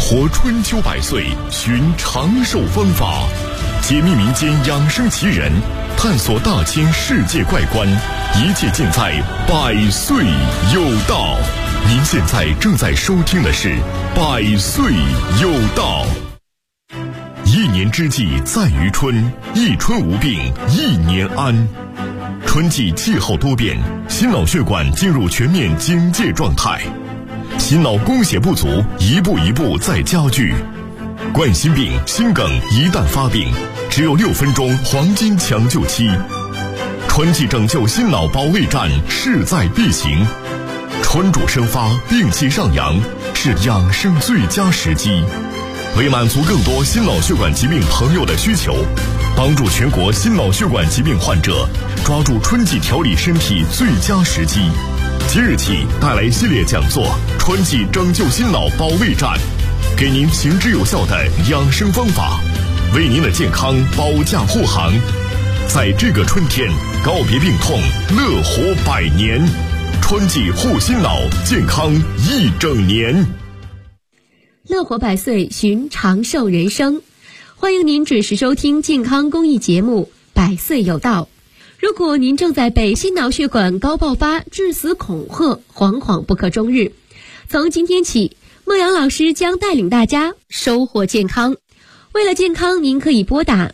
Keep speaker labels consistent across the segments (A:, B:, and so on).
A: 活春秋百岁，寻长寿方法，解密民间养生奇人，探索大千世界怪观，一切尽在百岁有道。您现在正在收听的是百岁有道。一年之计在于春，一春无病一年安。春季气候多变，心脑血管进入全面警戒状态，心脑供血不足一步一步在加剧。冠心病、心梗一旦发病，只有6分钟黄金抢救期。春季拯救心脑保卫战势在必行，春主生发，病气上扬，是养生最佳时机。为满足更多心脑血管疾病朋友的需求，帮助全国心脑血管疾病患者抓住春季调理身体最佳时机，即日起带来系列讲座《春季拯救心脑保卫战》，给您行之有效的养生方法，为您的健康保驾护航。在这个春天，告别病痛，乐活100年。春季护心脑，健康一整年。
B: 乐活100岁，寻长寿人生。欢迎您准时收听健康公益节目《百岁有道》。如果您正在被心脑血管高爆发致死恐吓，惶惶不可终日，从今天起，孟阳老师将带领大家收获健康。为了健康，您可以拨打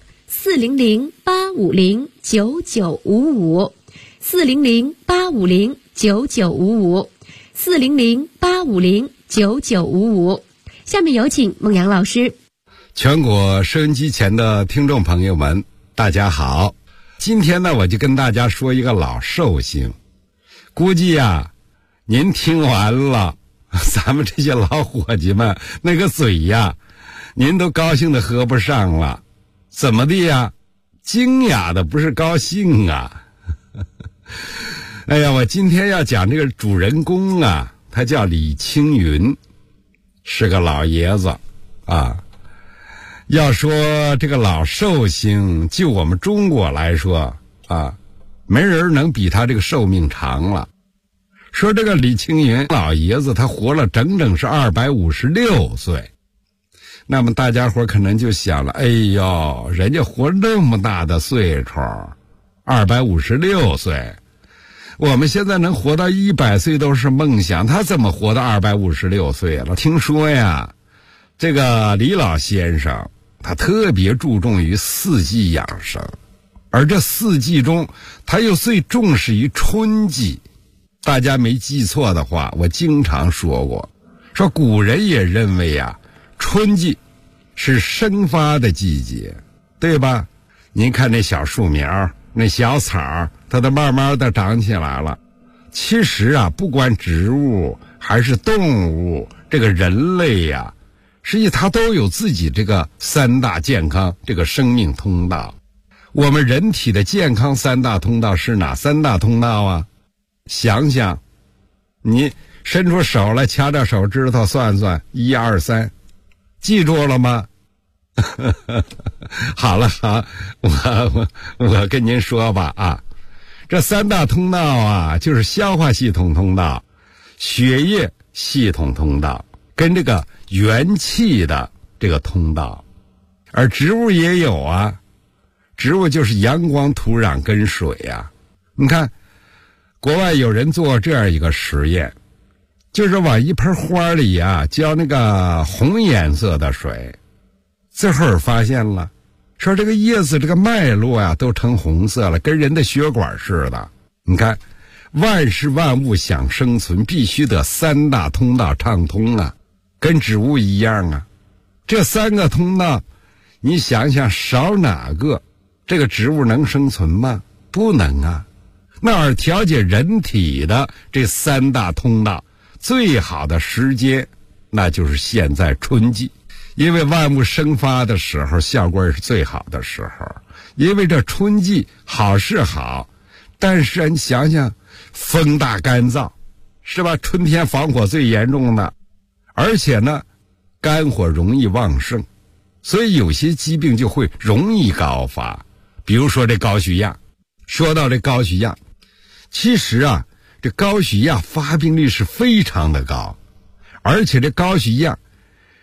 B: 400-850-9955 400-850-9955 400-850-9955。下面有请孟阳老师。
C: 全国收音机前的听众朋友们，大家好。今天呢，我就跟大家说一个老寿星。估计您听完了，咱们这些老伙计们那个嘴您都高兴的合不上了。怎么的呀？惊讶的不是高兴啊。哎呀，我今天要讲这个主人公他叫李青云，是个老爷子要说这个老寿星，就我们中国来说没人能比他这个寿命长了。说这个李青云老爷子，他活了整整是256岁。那么大家伙可能就想了，哎呦，人家活那么大的岁数，256岁，我们现在能活到100岁都是梦想，他怎么活到256岁了？听说这个李老先生他特别注重于4季养生，而这4季中他又最重视于春季。大家没记错的话，我经常说过，说古人也认为春季是生发的季节，对吧？您看那小树苗，那小草，它都慢慢的长起来了。其实不管植物还是动物，这个人类实际它都有自己这个3大健康这个生命通道。我们人体的健康3大通道是哪3大通道想想，你伸出手来，掐着手指头算算，1、2、3，记住了吗？好了，我跟您说吧这3大通道就是消化系统通道、血液系统通道跟这个元气的这个通道。而植物也有植物就是阳光、土壤跟水你看国外有人做这样一个实验，就是往一盆花里浇那个红颜色的水，最后发现了，说这个叶子这个脉络都成红色了，跟人的血管似的。你看万事万物想生存，必须得3大通道畅通跟植物一样这3个通道你想想少哪个，这个植物能生存吗？不能那而调节人体的这3大通道最好的时间，那就是现在春季。因为万物生发的时候效果是最好的时候。因为这春季好是好，但是你想想，风大干燥，是吧？春天防火最严重的，而且呢肝火容易旺盛，所以有些疾病就会容易高发。比如说这高血压。说到这高血压，其实这高血压发病率是非常的高，而且这高血压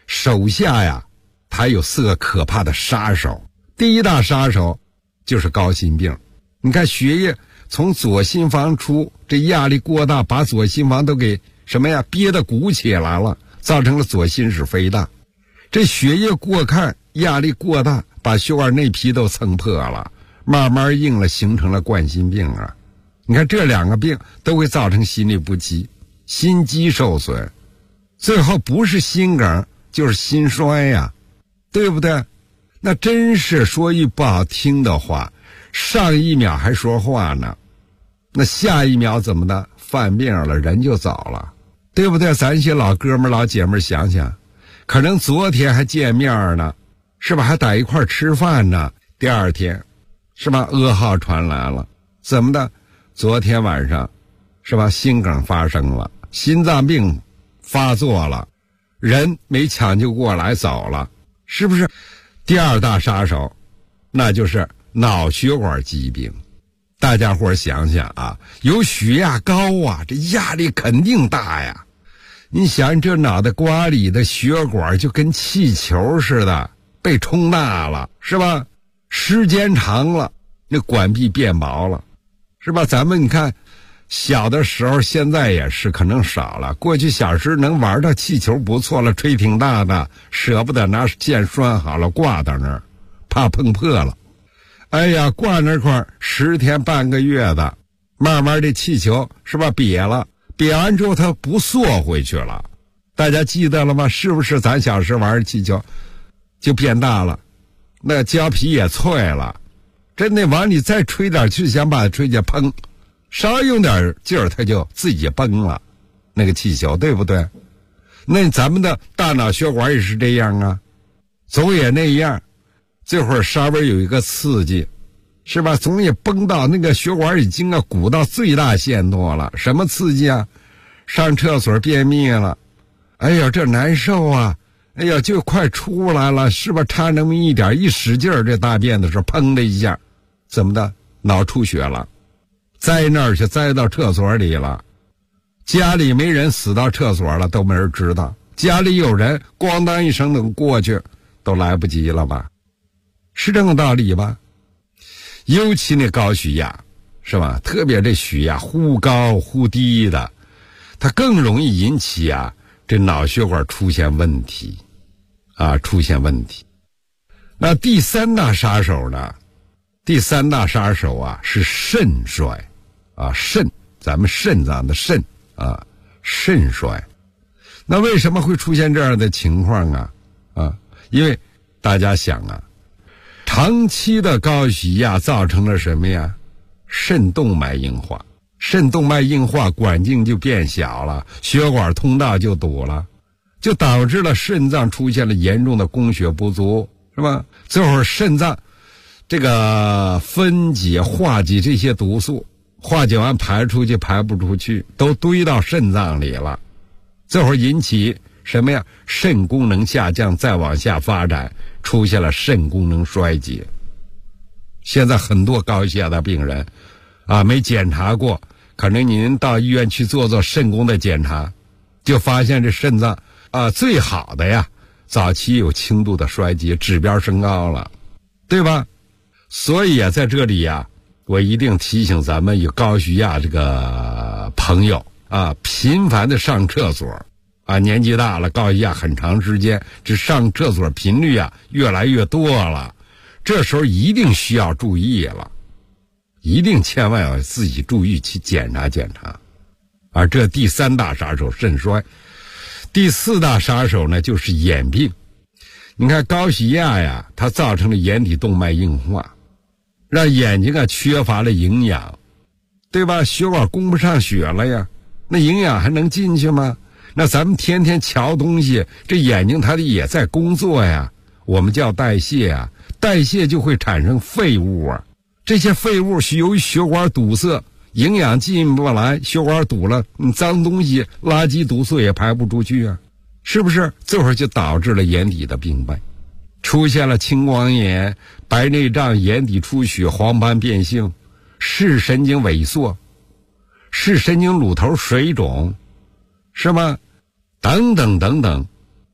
C: 手下呀，他有4个可怕的杀手。第一大杀手就是高心病。你看血液从左心房出，这压力过大，把左心房都给什么呀憋得鼓起来了，造成了左心室肥大。这血液过看，压力过大，把血管内皮都蹭破了，慢慢硬了，形成了冠心病啊。你看这2个病都会造成心律不齐，心肌受损，最后不是心梗就是心衰呀，对不对？那真是说句不好听的话，上一秒还说话呢，那下一秒怎么的犯病了，人就走了，对不对？咱些老哥们老姐们想想，可能昨天还见面呢，是吧？还在一块吃饭呢，第2天是吧噩耗传来了，怎么的？昨天晚上是吧心梗发生了，心脏病发作了，人没抢救过来走了，是不是？第2大杀手那就是脑血管疾病。大家伙想想啊，有血压高啊，这压力肯定大呀。你想这脑袋瓜里的血管就跟气球似的被冲大了，是吧？时间长了那管壁变薄了，是吧？咱们你看小的时候，现在也是可能少了，过去小时能玩到气球不错了，吹挺大的，舍不得拿线拴好了挂到那儿，怕碰破了。哎呀，挂那块10天半个月的，慢慢这气球是吧瘪了，瘪完之后它不缩回去了。大家记得了吗？是不是咱小时玩的气球就变大了，那胶皮也脆了，真的往里再吹点去，想把它吹起，砰，稍用点劲儿它就自己崩了，那个气球，对不对？那咱们的大脑血管也是这样啊，总也那样，这会儿稍微有一个刺激，是吧？总也崩到那个血管已经鼓到最大限度了。什么刺激啊？上厕所便秘了，哎呀这难受啊，哎呀就快出来了，是吧？差那么一点，一使劲儿这大便的时候，砰的一下，怎么的？脑出血了，栽那儿去，栽到厕所里了。家里没人，死到厕所了都没人知道，家里有人，咣当一声等过去都来不及了吧？是这个道理吧？尤其那高血压是吧，特别这血压忽高忽低的，它更容易引起啊这脑血管出现问题啊，出现问题。那第3大杀手呢？第3大杀手啊是肾衰啊，肾，咱们肾脏的肾啊，肾衰。那为什么会出现这样的情况啊？因为大家想啊，长期的高血压造成了什么呀？肾动脉硬化，肾动脉硬化，管径就变小了，血管通道就堵了，就导致了肾脏出现了严重的供血不足，是吧？这会儿肾脏这个分解化解这些毒素，化解完排出去排不出去，都堆到肾脏里了，这会儿引起什么呀？肾功能下降，再往下发展，出现了肾功能衰竭。现在很多高血压的病人啊，没检查过，可能您到医院去做肾功的检查，就发现这肾脏啊最好的呀，早期有轻度的衰竭，指标升高了，对吧？所以啊，在这里啊，我一定提醒咱们有高血压这个朋友啊，频繁的上厕所啊，年纪大了，高血压很长时间，这上厕所频率啊越来越多了，这时候一定需要注意了，一定千万要自己注意去检查检查。而这第3大杀手肾衰，第4大杀手呢就是眼病。你看高血压呀，它造成了眼底动脉硬化，让眼睛啊缺乏了营养，对吧？血管供不上血了呀，那营养还能进去吗？那咱们天天瞧东西，这眼睛它也在工作呀，我们叫代谢啊，代谢就会产生废物啊，这些废物由于血管堵塞，营养进不来，血管堵了，你脏东西垃圾毒素也排不出去啊，是不是？这会儿就导致了眼底的病变，出现了青光眼、白内障、眼底出血、黄斑变性、视神经萎缩、视神经乳头水肿，是吗？等等等等，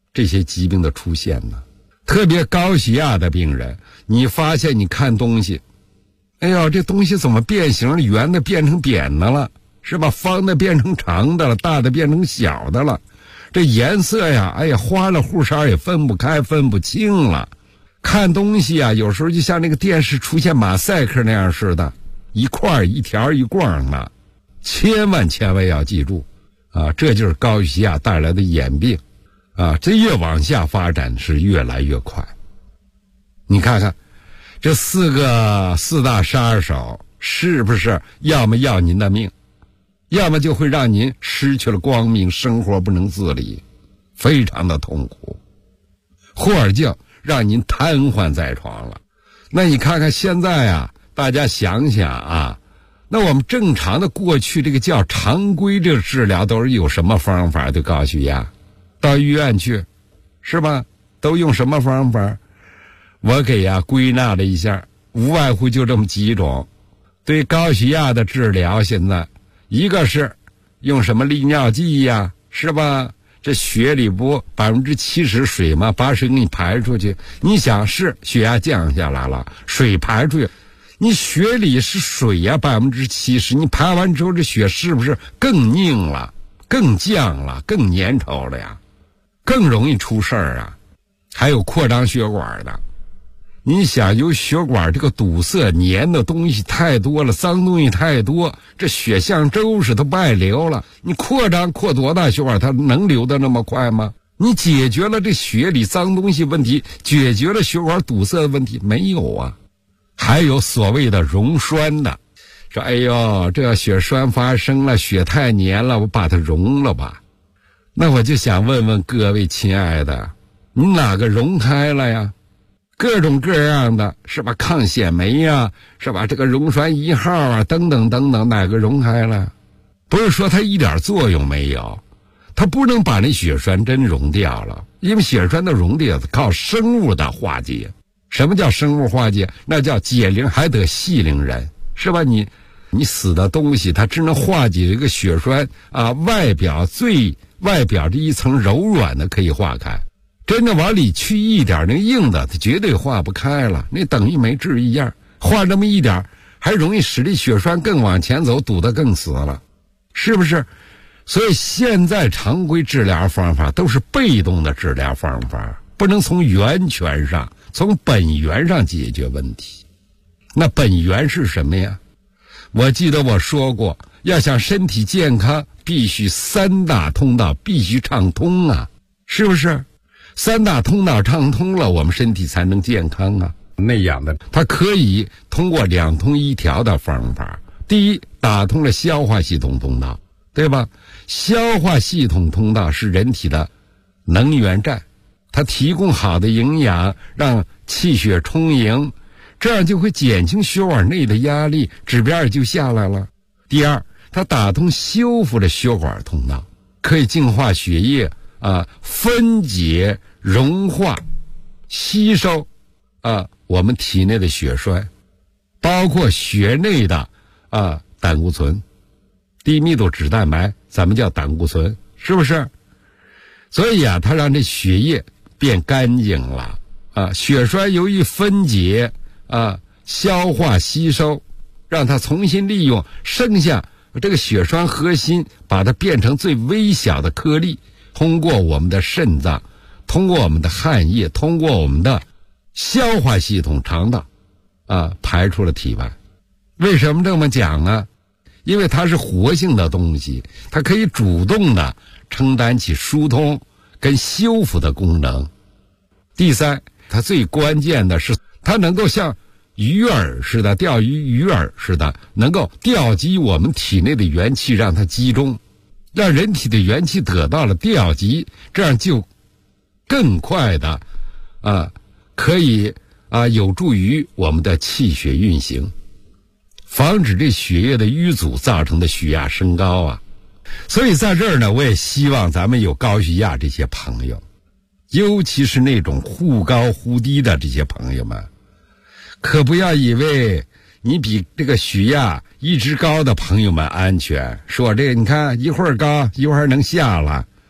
C: 这些疾病的出现呢？特别高血压的病人，你发现你看东西，哎呀，这东西怎么变形了？圆的变成扁的了，是吧？方的变成长的了，大的变成小的了。这颜色呀，哎呀，花了户色也分不开，分不清了。看东西啊，有时候就像那个电视出现马赛克那样似的，一块一条一逛的。千万要记住啊，这就是高血压带来的眼病啊，这越往下发展是越来越快。你看看这四大杀手是不是要么要您的命，要么就会让您失去了光明，生活不能自理，非常的痛苦，或者就让您瘫痪在床了。那你看看现在啊，大家想想啊，那我们正常的过去这个叫常规这个治疗都是有什么方法对高血压？到医院去，是吧？都用什么方法？我给归纳了一下，无外乎就这么几种。对高血压的治疗，现在一个是用什么利尿剂呀，是吧？这血里不70%水吗？把水给你排出去，你想是血压降下来了，水排出去，你血里是水呀，70%，你排完之后这血是不是更凝了，更降了，更粘稠了呀？更容易出事儿啊！还有扩张血管的，你想有血管这个堵塞，粘的东西太多了，脏东西太多，这血像粥似的不爱流了。你扩多大血管，它能流得那么快吗？你解决了这血里脏东西问题，解决了血管堵塞的问题没有啊？还有所谓的溶栓的，说哎呦，这血栓发生了，血太粘了，我把它溶了吧。那我就想问问各位亲爱的，你哪个溶开了呀？各种各样的，是吧？抗显酶呀，是吧？这个溶栓1号啊，等等等等，哪个溶开了？不是说它一点作用没有，它不能把那血栓真溶掉了，因为血栓的溶掉靠生物的化解。什么叫生物化解？那叫解铃还得系铃人，是吧？你死的东西，它只能化解一个血栓啊，外表这一层柔软的可以化开，真的往里去一点那硬的，它绝对化不开了，那等于没治一样，化这么一点还容易使这血栓更往前走，堵得更死了，是不是？所以现在常规治疗方法都是被动的治疗方法，不能从源泉上，从本源上解决问题。那本源是什么呀？我记得我说过，要想身体健康，必须3大通道必须畅通啊，是不是？3大通道畅通了，我们身体才能健康啊。那样的，它可以通过2通1调的方法。第一，打通了消化系统通道，对吧？消化系统通道是人体的能源站，它提供好的营养，让气血充盈，这样就会减轻血管内的压力，指标也就下来了。第二，它打通修复的血管通道，可以净化血液啊，分解、融化、吸收我们体内的血栓，包括血内的胆固醇、低密度脂蛋白，咱们叫胆固醇，是不是？所以它让这血液变干净了血栓由于分解消化吸收，让它重新利用，剩下这个血栓核心，把它变成最微小的颗粒，通过我们的肾脏，通过我们的汗液，通过我们的消化系统肠道排出了体外。为什么这么讲呢？因为它是活性的东西，它可以主动的承担起疏通跟修复的功能。第三，它最关键的是它能够像鱼饵似的，钓鱼饵似的，能够调集我们体内的元气，让它集中，让人体的元气得到了调集，这样就更快的可以有助于我们的气血运行，防止这血液的淤阻造成的血压升高所以在这儿呢，我也希望咱们有高血压这些朋友，尤其是那种忽高忽低的这些朋友们，可不要以为你比这个血压一直高的朋友们安全，说这个你看一会儿高一会儿能下了，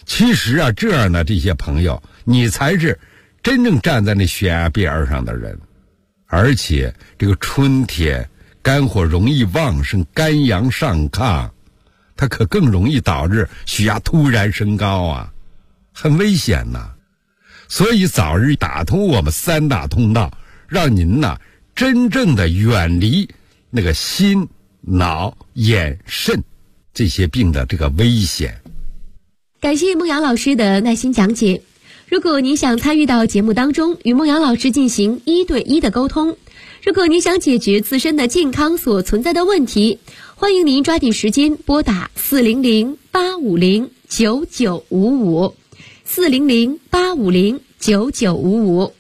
C: 其实啊，这样的这些朋友，你才是真正站在那悬崖边上的人。而且这个春天肝火容易旺盛，肝阳上亢，它可更容易导致血压突然升高啊，很危险呐。所以早日打通我们3大通道，让您呢真正的远离那个心脑眼肾这些病的这个危险。
B: 感谢孟阳老师的耐心讲解。如果您想参与到节目当中，与孟阳老师进行1对1的沟通，如果您想解决自身的健康所存在的问题，欢迎您抓紧时间拨打400-850-9955 400-850-9955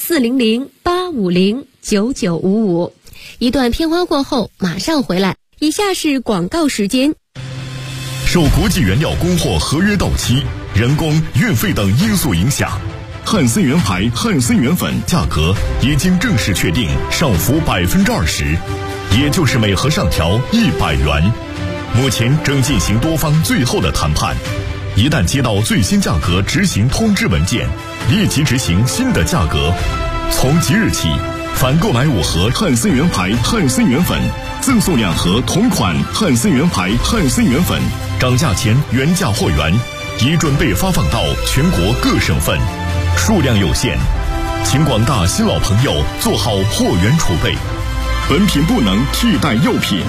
B: 400-850-9955。一段片花过后马上回来。以下是广告时间。
A: 受国际原料供货合约到期、人工、运费等因素影响，汉森源牌汉森源粉价格已经正式确定上浮20%，也就是每盒上调100元。目前正进行多方最后的谈判，一旦接到最新价格执行通知文件，立即执行新的价格。从即日起，凡购买5盒汉森源牌汉森源粉，赠送2盒同款汉森源牌汉森源粉，涨价前原价货源已准备发放到全国各省份，数量有限，请广大新老朋友做好货源储备，本品不能替代药品。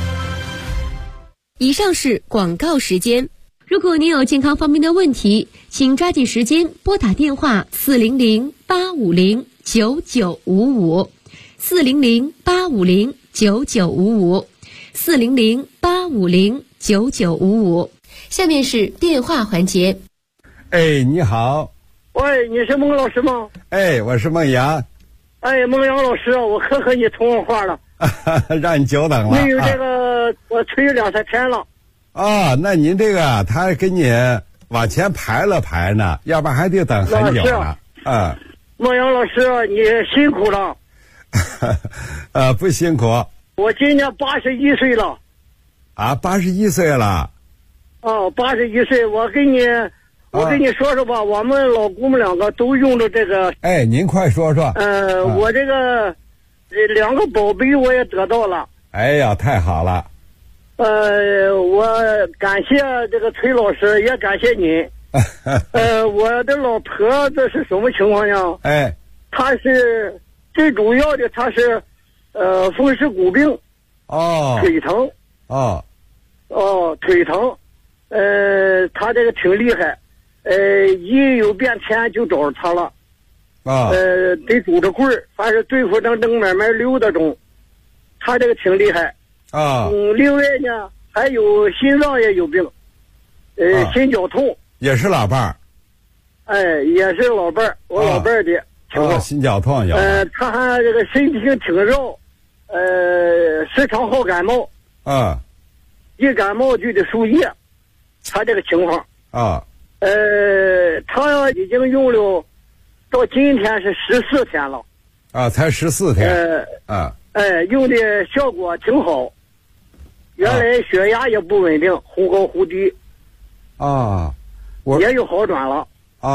B: 以上是广告时间。如果您有健康方面的问题，请抓紧时间拨打电话400-850-9955 400-850-9955 400-850-9955。下面是电话环节。
C: 哎，你好。
D: 喂，你是孟老师吗？
C: 哎，我是孟阳。
D: 哎，孟阳老师，我可和你通过话了。
C: 让你久等了。
D: 没有这个，我催了2-3天了。
C: 啊，那您这个他给你往前排了排呢，要不然还得等很久呢。啊，
D: 孟阳老师，你辛苦了。
C: 不辛苦。
D: 我今年81岁了。
C: 啊，81岁了。
D: 哦，81岁，我跟你说说吧，我们老姑们2个都用的这个。
C: 哎，您快说说。
D: 我这个2个宝贝我也得到了。
C: 哎呀，太好了。
D: 我感谢这个崔老师，也感谢您。我的老婆这是什么情况呢？
C: 哎，
D: 她是最主要的，她是风湿骨病。
C: 哦。
D: 腿疼。
C: 哦。
D: 腿疼。她这个挺厉害。一有变天就找着她了。
C: 啊。
D: 得拄着棍儿，反正对付正慢慢溜达中。她这个挺厉害。
C: 啊。
D: 另外呢，还有心脏也有病。心绞痛。也是老伴儿。也是老伴儿，我老伴儿的情况。
C: 心绞痛有。
D: 他还这个身体挺绕，时常好感冒。一感冒就得输液，他这个情况。他已经用了，到今天是14天了。
C: 才14天。
D: 用的效果挺好。原来血压也不稳定，忽高忽低。也有好转了。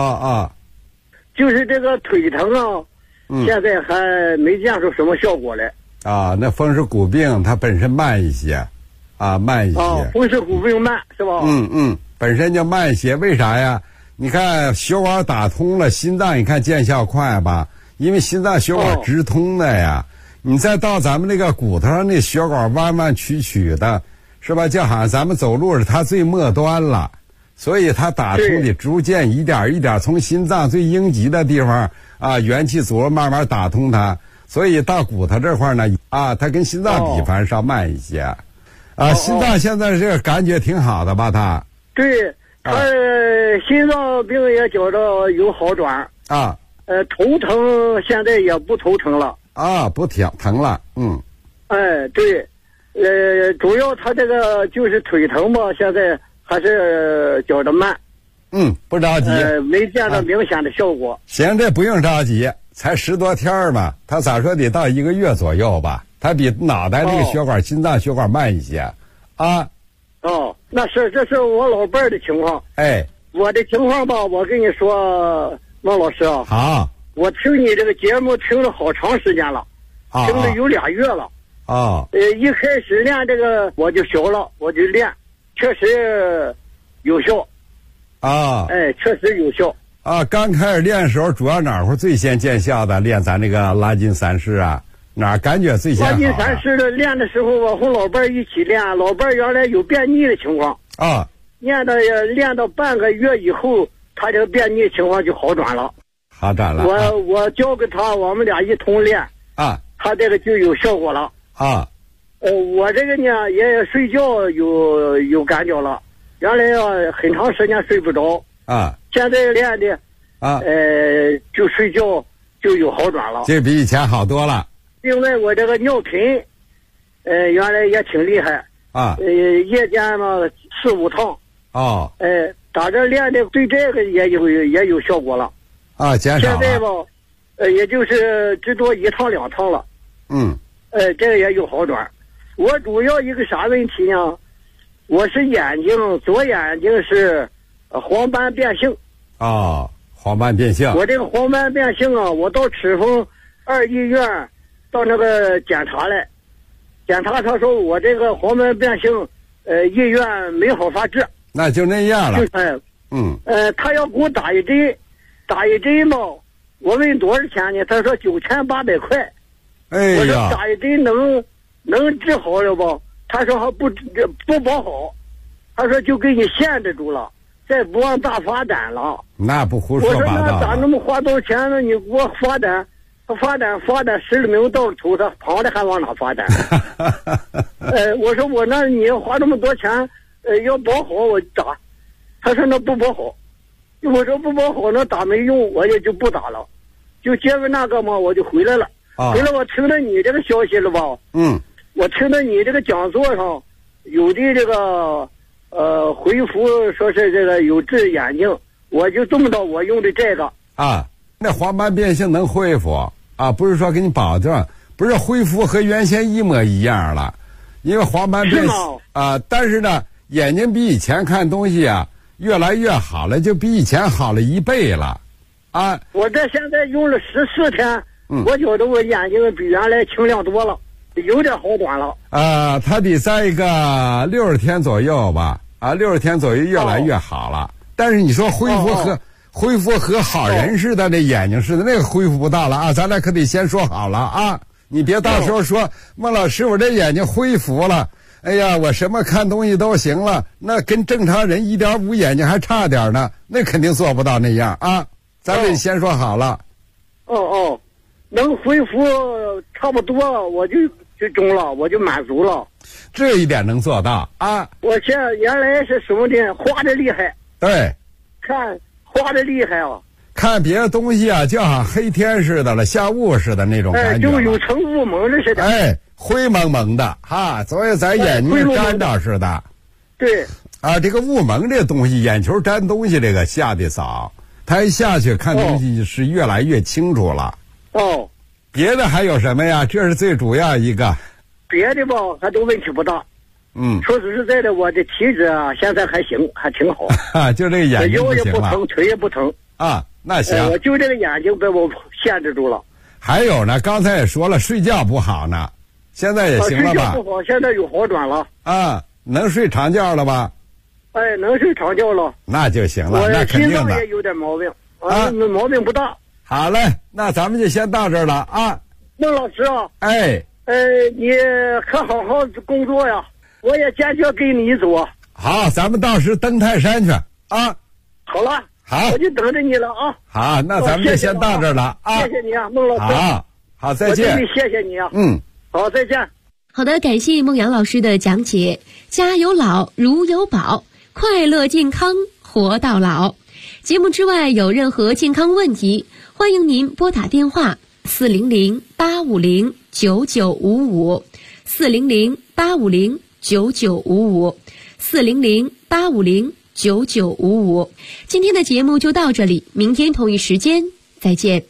D: 就是这个腿疼啊，现在还没见出什么效果来。
C: 那风湿骨病它本身慢一些。慢一些。
D: 风湿骨病慢是吧？
C: 本身就慢一些。为啥呀？你看血管打通了，心脏你看见效快吧？因为心脏血管直通的呀。你再到咱们那个骨头上，那血管弯弯曲曲的，是吧？就好像咱们走路是它最末端了，所以它打通的逐渐一点一点从心脏最应急的地方元气足了慢慢打通它，所以到骨头这块呢它跟心脏比反正稍慢一些。心脏现在这个感觉挺好的吧？他
D: 对，他心脏病也觉着有好转。头疼现在也不头疼了。
C: 不疼了。
D: 对，主要他这个就是腿疼吧，现在还是觉着慢。
C: 不着急。
D: 没见到明显的效果。
C: 行，这不用着急，才10多天吧，他咋说得到1个月左右吧。他比脑袋这个血管、心脏血管慢一些。
D: 那是这是我老伴儿的情况。 我的情况吧，我跟你说，孟老师啊，
C: 好，
D: 我听你这个节目听了好长时间了，听了有2月了。一开始练这个我就学了，我就练，确实有效。确实有效。
C: 刚开始练的时候，主要哪会最先见效的？练咱这个拉筋三式啊，哪感觉最先好？
D: 拉筋三式的练的时候，我和老伴一起练，老伴原来有便秘的情况练到半个月以后，他这个便秘情况就好转了。我教给他，我们俩一同练他这个就有效果了。我这个呢也睡觉有感觉了，原来很长时间睡不着现在练的就睡觉就有好转了，
C: 这比以前好多了。
D: 另外我这个尿频原来也挺厉害夜间嘛4、5趟打这练的对这个也有效果了
C: 减少了。
D: 现在吧也就是最多1趟2趟了。这个也有好转。我主要一个啥问题呢？我是左眼睛是黄斑变性。
C: 黄斑变性。
D: 我这个黄斑变性我到赤峰2医院到那个检查来，检查他说我这个黄斑变性医院没好法治。
C: 那就那样了。
D: 他要给我打一针嘛，我问多少钱呢？他说9800块。我说打一针能治好了不？他说还不保好，他说就给你限制住了，再不往大发展了。
C: 那不胡说八道。
D: 我说那咋那么花多少钱呢？你给我发展10名到头，他旁的还往哪发展？我说那你要花这么多钱，要保好我打。他说那不保好。我说不保好那打没用，我也就不打了。就接着那个嘛，我就回来了。回来我听到你这个消息了吧？我听到你这个讲座上有的这个回复说是这个有治眼睛，我就这么着我用的这个
C: 那黄斑变性能恢复不是说给你保证，不是恢复和原先一模一样了，因为黄斑变性但是呢眼睛比以前看东西越来越好了，就比以前好了1倍了
D: 我这现在用了14天我觉得我眼睛比原来清亮多了，有点好转了。
C: 它得在一个60天左右吧，60天左右越来越好了。但是你说恢复和好人似的，那眼睛似的，那个恢复不到了咱俩可得先说好了你别到时候说孟老师我这眼睛恢复了，哎呀我什么看东西都行了，那跟正常人1.5眼睛还差点呢，那肯定做不到那样咱得先说好了。
D: 能恢复差不多我就中了，我就满足了。
C: 这一点能做到
D: 我原来是什么的花的厉害。
C: 对，
D: 看花的厉害
C: 看别的东西就好像黑天似的了，下雾似的那种感觉
D: 就有层雾蒙的似的
C: 灰蒙蒙的所以咱眼睛沾着似的。
D: 对
C: 这个雾蒙这东西，眼球沾东西这个下的早，它一下去看东西是越来越清楚了。别的还有什么呀？这是最主要一个。
D: 别的吧还都问题不大。说实在的，我的体质现在还行，还挺好
C: 就这个眼睛
D: 腰也不疼，腿也不疼
C: 那行
D: 我就这个眼睛被我限制住了。
C: 还有呢，刚才也说了，睡觉不好呢，现在也行了吧？
D: 睡觉不好，现在有好转了
C: 能睡长觉了吧？
D: 能睡长觉了，
C: 那就行了。那肯定的。
D: 我心脏也有点毛病毛病不大。
C: 好嘞，那咱们就先到这儿了
D: 孟老师你可好好工作呀，我也坚决跟你走
C: 好，咱们到时登泰山去
D: 好了，
C: 好，
D: 我就等着你了
C: 好，那咱们就先到这儿了
D: 谢谢你孟老师。
C: 好，再见。
D: 我真的谢谢你好，再见。
B: 好的，感谢孟阳老师的讲解。家有老，如有宝，快乐健康活到老。节目之外有任何健康问题，欢迎您拨打电话400-850-9955 400-850-9955 400-850-9955。今天的节目就到这里，明天同一时间再见。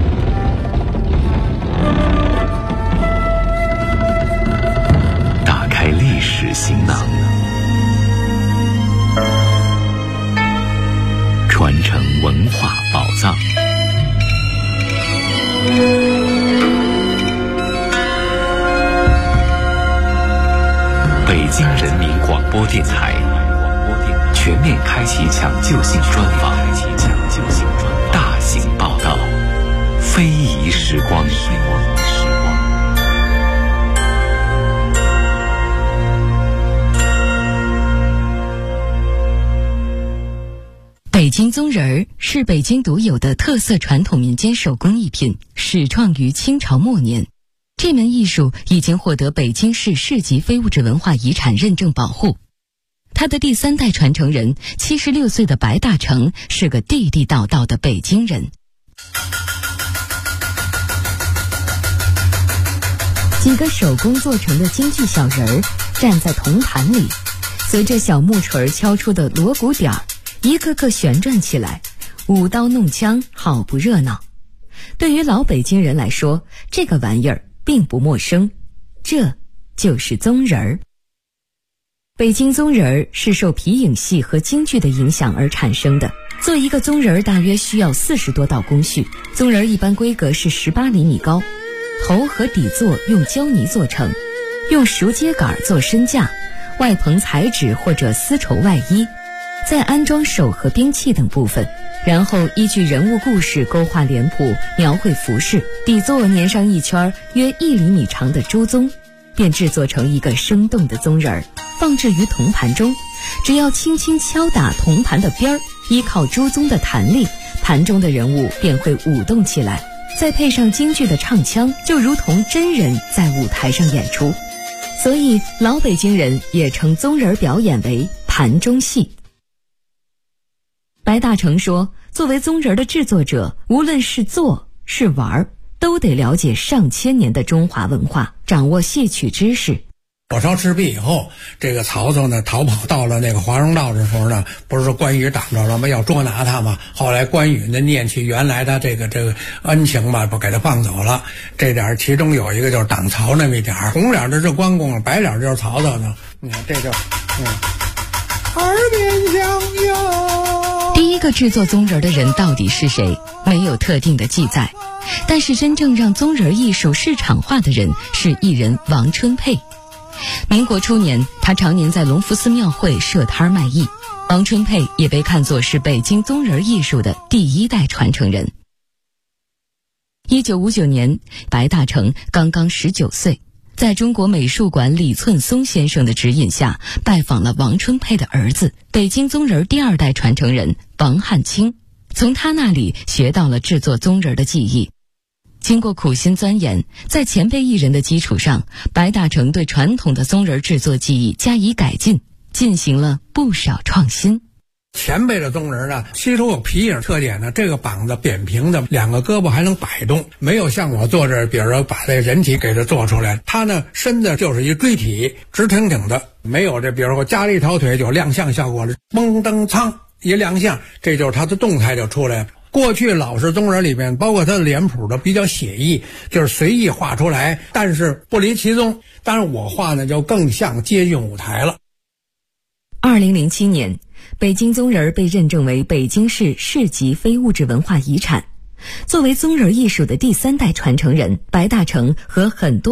A: 打开
E: 播电台全面开启抢救性专访，大型报道，非遗时光。
B: 北京宗仁儿是北京独有的特色传统民间手工艺品，始创于清朝末年。这门艺术已经获得北京市市级非物质文化遗产认证保护。他的第3代传承人76岁的白大成是个地地道道的北京人。几个手工做成的京剧小人儿站在铜盘里，随着小木锤敲出的锣鼓点儿，一个个旋转起来，舞刀弄枪，好不热闹。对于老北京人来说，这个玩意儿并不陌生，这就是宗仁儿。北京宗仁儿是受皮影戏和京剧的影响而产生的。做一个宗仁儿大约需要40多道工序，宗仁儿一般规格是18厘米高，头和底座用胶泥做成，用熟秸秆做身架，外棚彩纸或者丝绸外衣，再安装手和兵器等部分，然后依据人物故事勾画脸谱，描绘服饰，底座粘上一圈约1厘米长的猪鬃，便制作成一个生动的宗仁儿，放置于铜盘中。只要轻轻敲打铜盘的边儿，依靠猪鬃的弹力，盘中的人物便会舞动起来，再配上京剧的唱腔，就如同真人在舞台上演出。所以老北京人也称宗仁儿表演为盘中戏。白大成说，作为宗仁儿的制作者，无论是做是玩，都得了解上千年的中华文化，掌握戏曲知识。
F: 火烧赤壁以后，这个曹操呢逃跑到了那个华容道的时候呢，不是说关羽挡着了吗？要捉拿他嘛。后来关羽呢念起原来他这个恩情嘛，不给他放走了。这点其中有一个就是挡曹那么一点，红脸的是关公，白脸就是曹操呢。你看这就耳边响哟。
B: 第一个制作宗仁儿的人到底是谁？没有特定的记载。但是真正让宗仁儿艺术市场化的人是艺人王春佩。民国初年，他常年在隆福寺庙会设摊卖艺。王春佩也被看作是北京宗仁儿艺术的第1代传承人。1959年，白大成刚刚19岁，在中国美术馆李寸松先生的指引下，拜访了王春佩的儿子，北京宗仁儿第2代传承人王汉卿，从他那里学到了制作宗仁儿的技艺。经过苦心钻研，在前辈艺人的基础上，白大成对传统的宗仁儿制作技艺加以改进，进行了不少创新。
F: 前辈的宗仁呢，其中有皮影特点呢，这个膀子扁平的，2个胳膊还能摆动，没有像我做这，比如说把这人体给它做出来，它呢身子就是一锥体，直挺挺的，没有这比如说加了一条腿就亮相效果了，嘣噔噌一亮相，这就是它的动态就出来了。过去老式宗仁里面，包括它的脸谱都比较写意，就是随意画出来，但是不离其宗。当然我画呢就更像接近舞台了。
B: 2007年，北京宗仁儿被认证为北京市市级非物质文化遗产。作为宗仁儿艺术的第3代传承人，白大成和很多